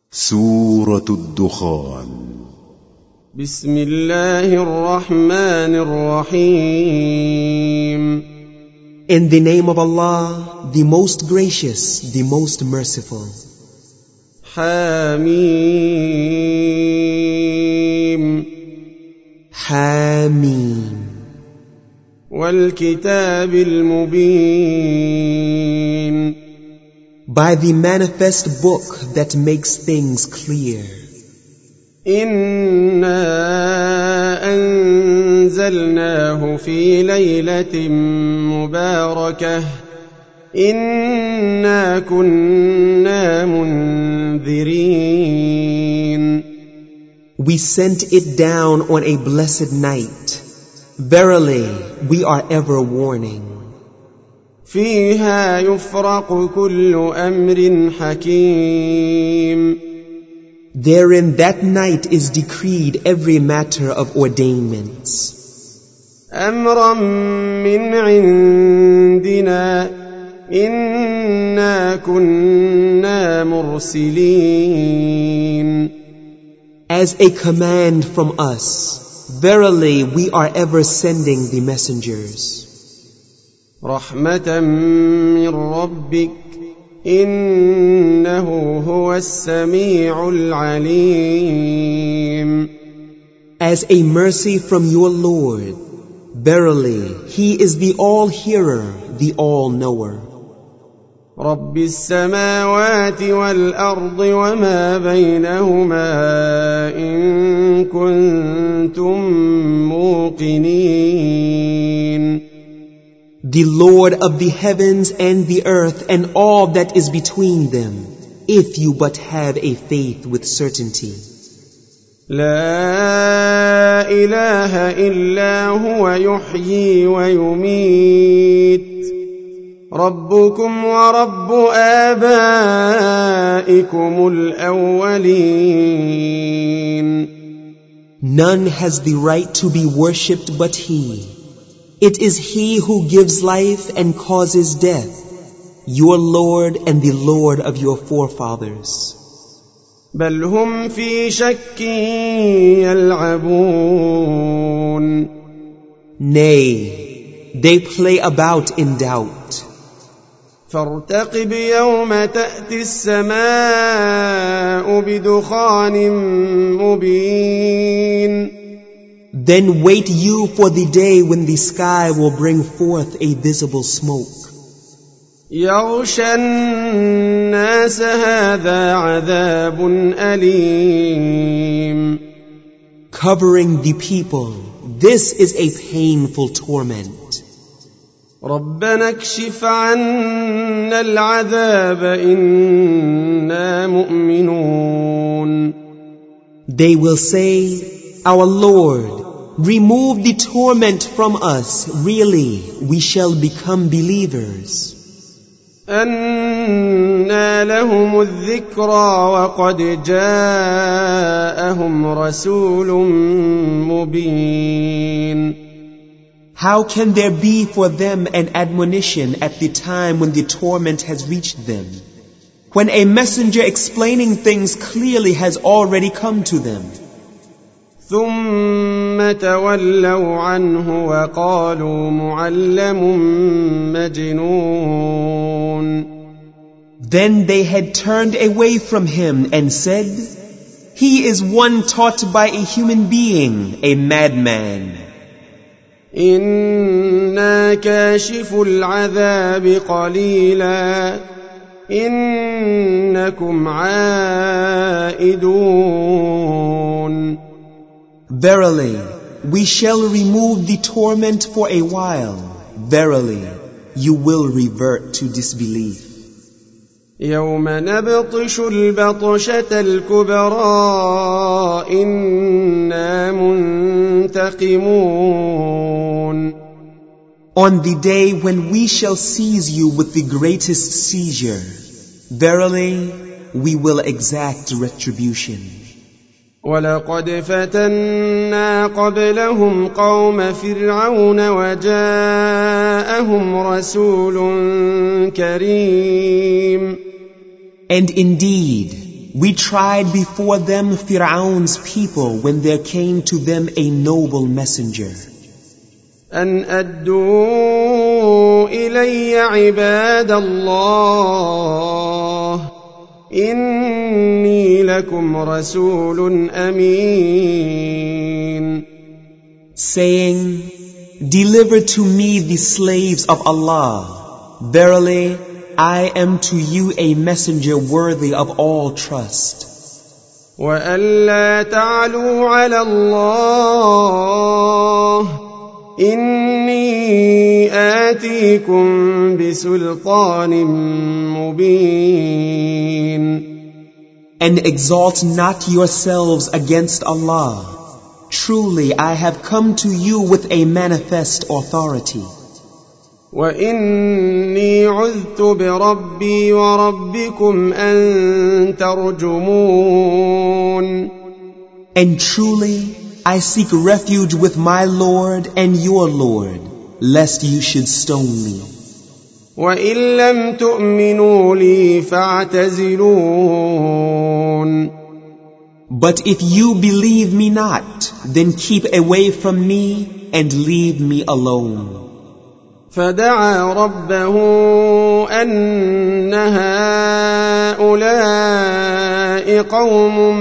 سورة الدخان. بسم الله الرحمن الرحيم. In the name of Allah, the most gracious, the most merciful. حميم حميم. والكتاب المبين. By the manifest book that makes things clear. إنا أنزلناه في ليلة مباركة إنا كنا منذرين. We sent it down on a blessed night. Verily, we are ever warning. فيها يفرق كل أمر حكيم. Therein that night is decreed every matter of ordainments. أمرا من عندنا إنا كنا مرسلين. As a command from us, verily we are ever sending the messengers. رحمة من ربك إنه هو السميع العليم. As a mercy from your Lord, verily He is the all-hearer, the all-knower. رب السماوات والأرض وما بينهما إن كنتم موقنين. The Lord of the heavens and the earth and all that is between them, if you but have a faith with certainty. لا إله إلا هو يحيي ويميت. ربكم ورب آبائكم الأولين. None has the right to be worshipped but He. It is He who gives life and causes death, your Lord and the Lord of your forefathers. بل هم في شك يلعبون. Nay, they play about in doubt. فارتقب يوم تأتي السماء بدخان مبين. Then wait you for the day when the sky will bring forth a visible smoke. يغشى الناس هذا عذاب أليم. Covering the people, this is a painful torment. ربنا اكشف عنا العذاب إنا مؤمنون. They will say, Our Lord, remove the torment from us. Really, we shall become believers. أنى لهم الذكرى وقد جاءهم رسول مبين. How can there be for them an admonition at the time when the torment has reached them, when a messenger explaining things clearly has already come to them? ثم تولوا عنه وقالوا معلم مجنون. Then they had turned away from him and said, He is one taught by a human being, a madman. إنا كاشف العذاب قليلا إنكم عائدون. Verily, we shall remove the torment for a while. Verily, you will revert to disbelief. يوم نبطش البطشة الكبرى إنا منتقمون. On the day when we shall seize you with the greatest seizure, verily, we will exact retribution. ولقد فتنا قبلهم قوم فرعون وجاءهم رسول كريم. And indeed, we tried before them Fir'aun's people when there came to them a noble messenger. أن أدوا إلي عباد الله إني لكم رسول أمين. Saying, deliver to me the slaves of Allah. Verily, I am to you a messenger worthy of all trust. وألا تعلوا على الله إني آتيكم بسلطان مبين. And exalt not yourselves against Allah. Truly, I have come to you with a manifest authority. وإني عذت بربي وربكم أن ترجمون. And truly, I seek refuge with my Lord and your Lord, lest you should stone me. وإن لم تؤمنوا لي فاعتزلون. But if you believe me not, then keep away from me and leave me alone. فدعا ربه أن هؤلاء قوم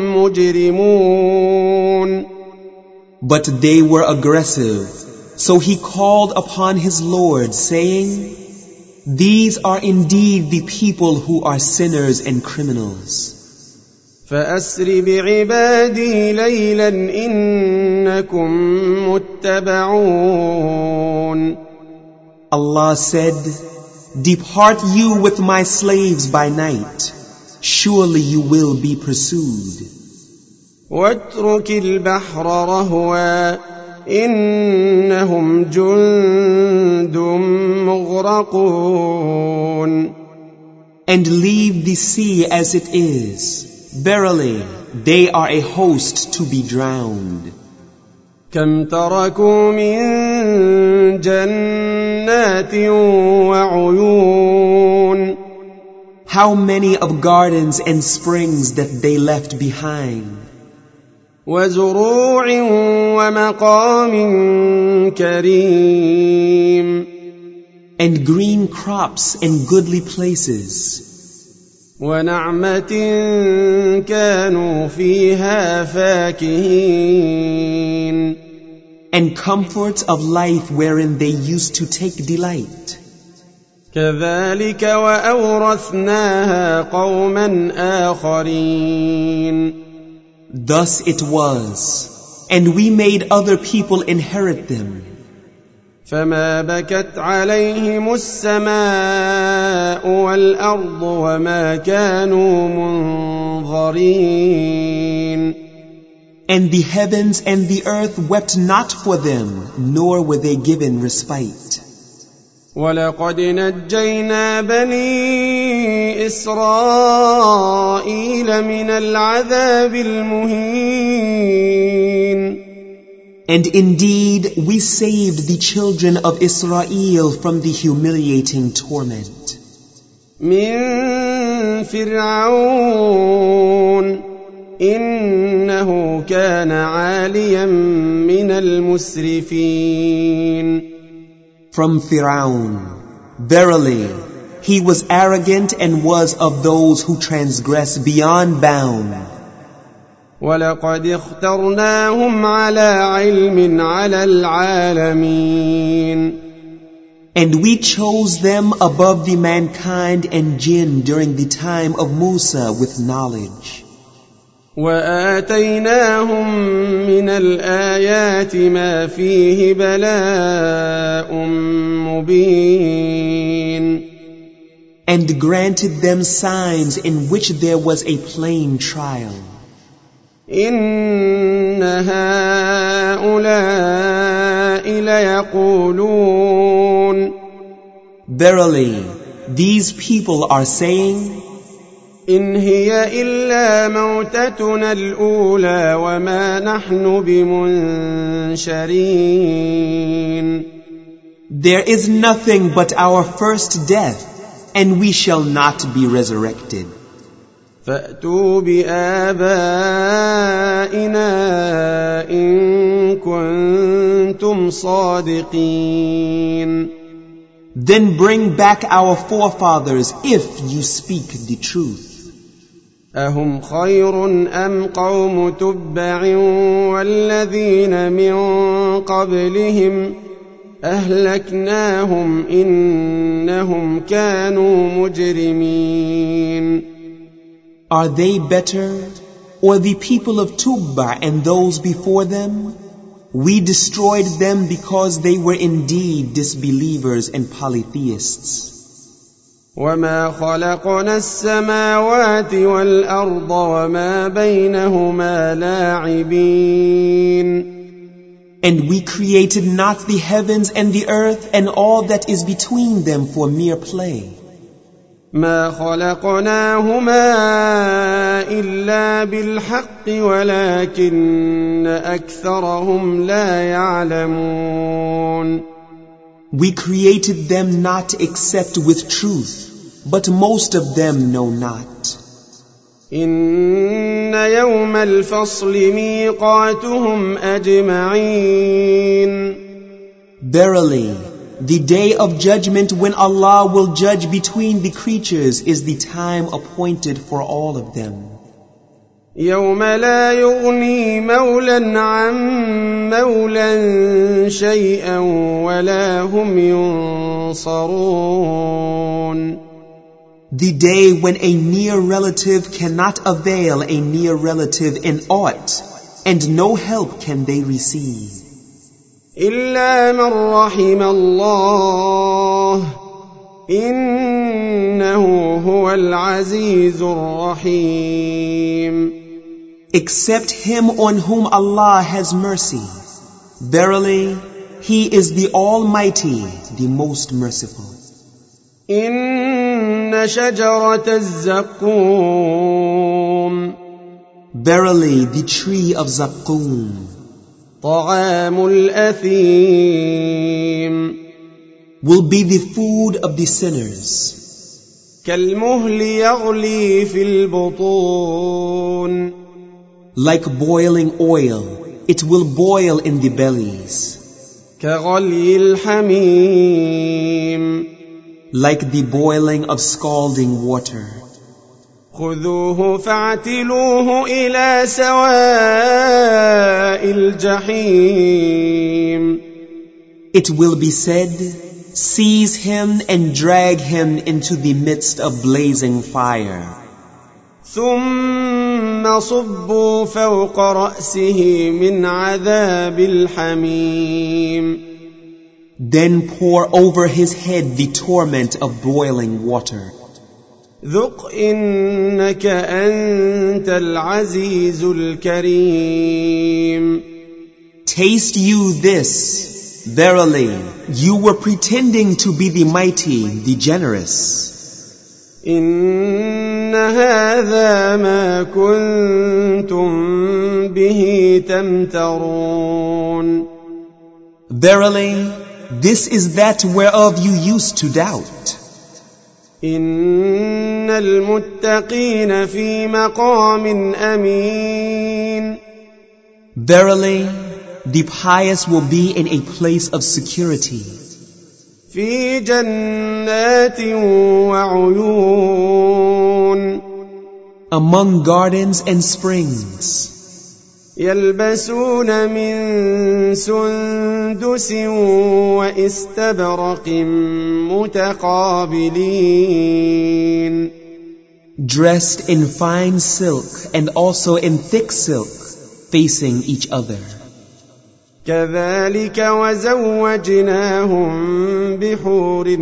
مجرمون. But they were aggressive, so he called upon his Lord, saying, these are indeed the people who are sinners and criminals. فأسر بعبادي ليلا إنكم متبعون. Allah said, depart you with my slaves by night. Surely you will be pursued. واترك البحر رهوا إنهم جند مغرقون. And leave the sea as it is. Verily, they are a host to be drowned. كم تركوا من جنات وعيون. How many of gardens and springs that they left behind. وزروع ومقام كريم. And green crops and goodly places. ونعمة كانوا فيها فاكهين. And comforts of life wherein they used to take delight. كذلك وأورثناها قوما آخرين. Thus it was, and we made other people inherit them. فما بكت عليهم السماء والأرض وما كانوا منظرين. And the heavens and the earth wept not for them, nor were they given respite. ولقد نجينا بني إسرائيل من العذاب المهين. And indeed, we saved the children of Israel from the humiliating torment. من فرعون إنه كان عاليا من المسرفين. From Fir'aun, verily, he was arrogant and was of those who transgress beyond bound. ولقد اخترناهم على علم على العالمين. And we chose them above the mankind and jinn during the time of Musa with knowledge. وآتيناهم من الآيات ما فيه بلاء مبين. And granted them signs in which there was a plain trial. إن هؤلاء ليقولون. Verily, these people are saying, إن هي إلا موتتنا الأولى وما نحن بمنشرين. there is nothing but our first death, and we shall not be resurrected. فأتوا بآبائنا إن كنتم صادقين. Then bring back our forefathers if you speak the truth. أهم خير أم قوم تبع والذين من قبلهم أهلكناهم إنهم كانوا مجرمين. Are they better, or the people of Tubba and those before them? We destroyed them because they were indeed disbelievers and polytheists. وما خلقنا السماوات والأرض وما بينهما لاعبين. And we created not the heavens and the earth and all that is between them for mere play. ما خلقناهما إلا بالحق ولكن أكثرهم لا يعلمون. We created them not except with truth, but most of them know not. إن يوم الفصل ميقاتهم أجمعين. Verily, the day of judgment when Allah will judge between the creatures is the time appointed for all of them. يوم لا يغني مولا عن مولا شيئا ولا هم ينصرون. The day when a near relative cannot avail a near relative in aught, and no help can they receive. إلا من رحم الله إنه هو العزيز الرحيم. Except him on whom Allah has mercy. Verily, he is the Almighty, the most merciful. إن شجرة الزقوم. Verily, the tree of Zaqqum. طعام الأثيم. Will be the food of the sinners. كالمهل يغلي في البطون. Like boiling oil, it will boil in the bellies. كغلي الحميم. Like the boiling of scalding water. خذوه فاعتلوه إلى سواء الجحيم. It will be said, seize him and drag him into the midst of blazing fire. ثم صبوا فوق رأسه من عذاب الحميم. Then pour over his head the torment of boiling water. ذق إنك أنت العزيز الكريم. Taste you this. Verily, you were pretending to be the mighty, the generous. إن هذا ما كنتم به تمترون. Verily, this is that whereof you used to doubt. إن المتقين في مقام أمين. Verily, the pious will be in a place of security. في جنات وعيون. Among gardens and springs. يلبسون من سندس واستبرق متقابلين. Dressed in fine silk and also in thick silk, facing each other. كذلك وزوجناهم بحور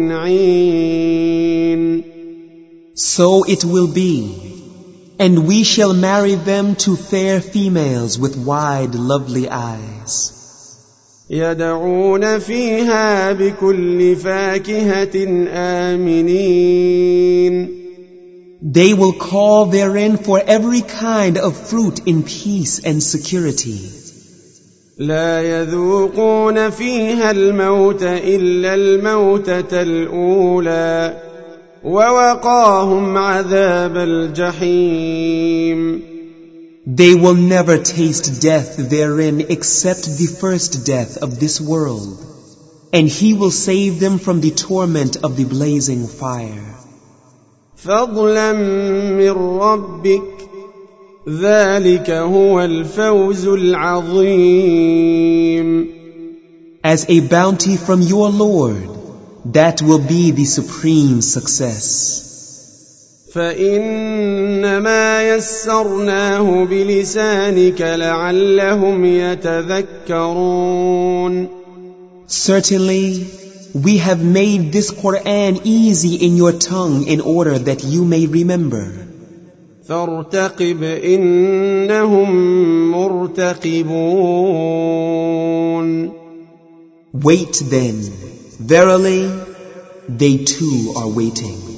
عين. So it will be, and we shall marry them to fair females with wide, lovely eyes. يدعون فيها بكل فاكهة آمنين. They will call therein for every kind of fruit in peace and security. لا يذوقون فيها الموت إلا الموتة الأولى. ووقاهم عذاب الجحيم. They will never taste death therein except the first death of this world, and He will save them from the torment of the blazing fire. فضلا من ربك ذلك هو الفوز العظيم. As a bounty from your Lord, that will be the supreme success. فإنما يسرناه بلسانك لعلهم يتذكرون. Certainly, we have made this Quran easy in your tongue in order that you may remember. فارتقب إنهم مرتقبون. Wait then, verily, they too are waiting.